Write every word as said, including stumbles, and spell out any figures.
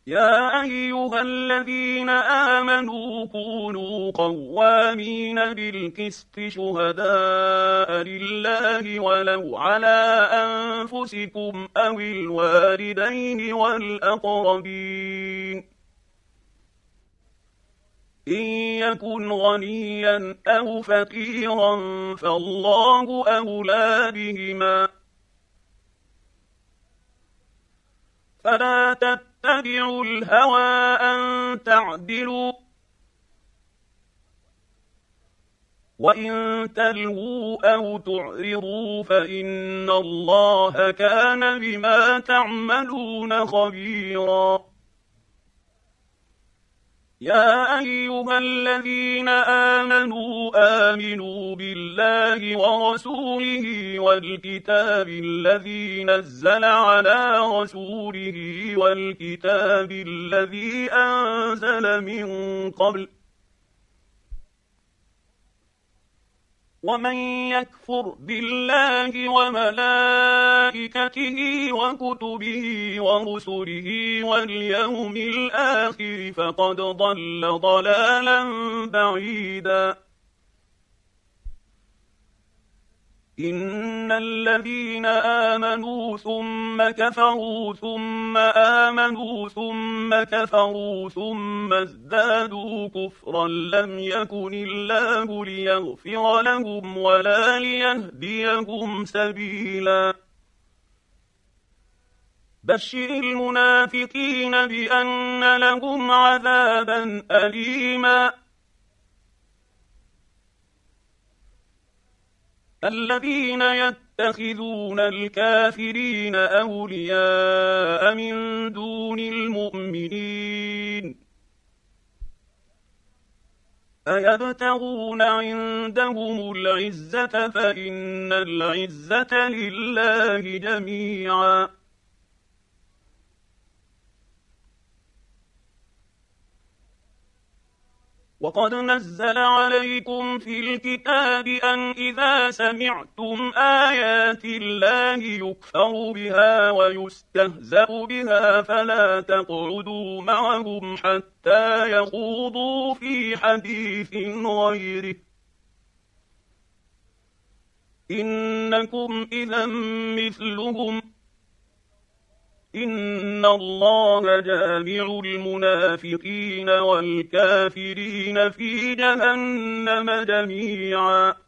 يا أيها الذين آمنوا كونوا قوامين بالقسط شهداء لله ولو على أنفسكم أو الوالدين والأقربين إن يكن غنيا أو فقيرا فالله أولى بهما فلا تتبعوا الهوى أن تعدلوا وإن تلووا أو تعرضوا فإن الله كان بما تعملون خبيرا يا أيها الذين آمنوا آمنوا بالله ورسوله والكتاب الذي نزل على رسوله والكتاب الذي أنزل من قبل ومن يكفر بالله وملائكته وكتبه ورسله واليوم الآخر فقد ضل ضلالا بعيدا إن الذين آمنوا ثم كفروا ثم آمنوا ثم كفروا ثم ازدادوا كفرا لم يكن الله ليغفر لهم ولا ليهديهم سبيلا بشر المنافقين بأن لهم عذابا أليما الذين يتخذون الكافرين أولياء من دون المؤمنين أيبتغون عندهم العزة فإن العزة لله جميعا وقد نزل عليكم في الكتاب أن إذا سمعتم آيات الله يكفر بها ويستهزأ بها فلا تقعدوا معهم حتى يخوضوا في حديث غيره إنكم إذا مثلهم إن الله جامع المنافقين والكافرين في جهنم جميعا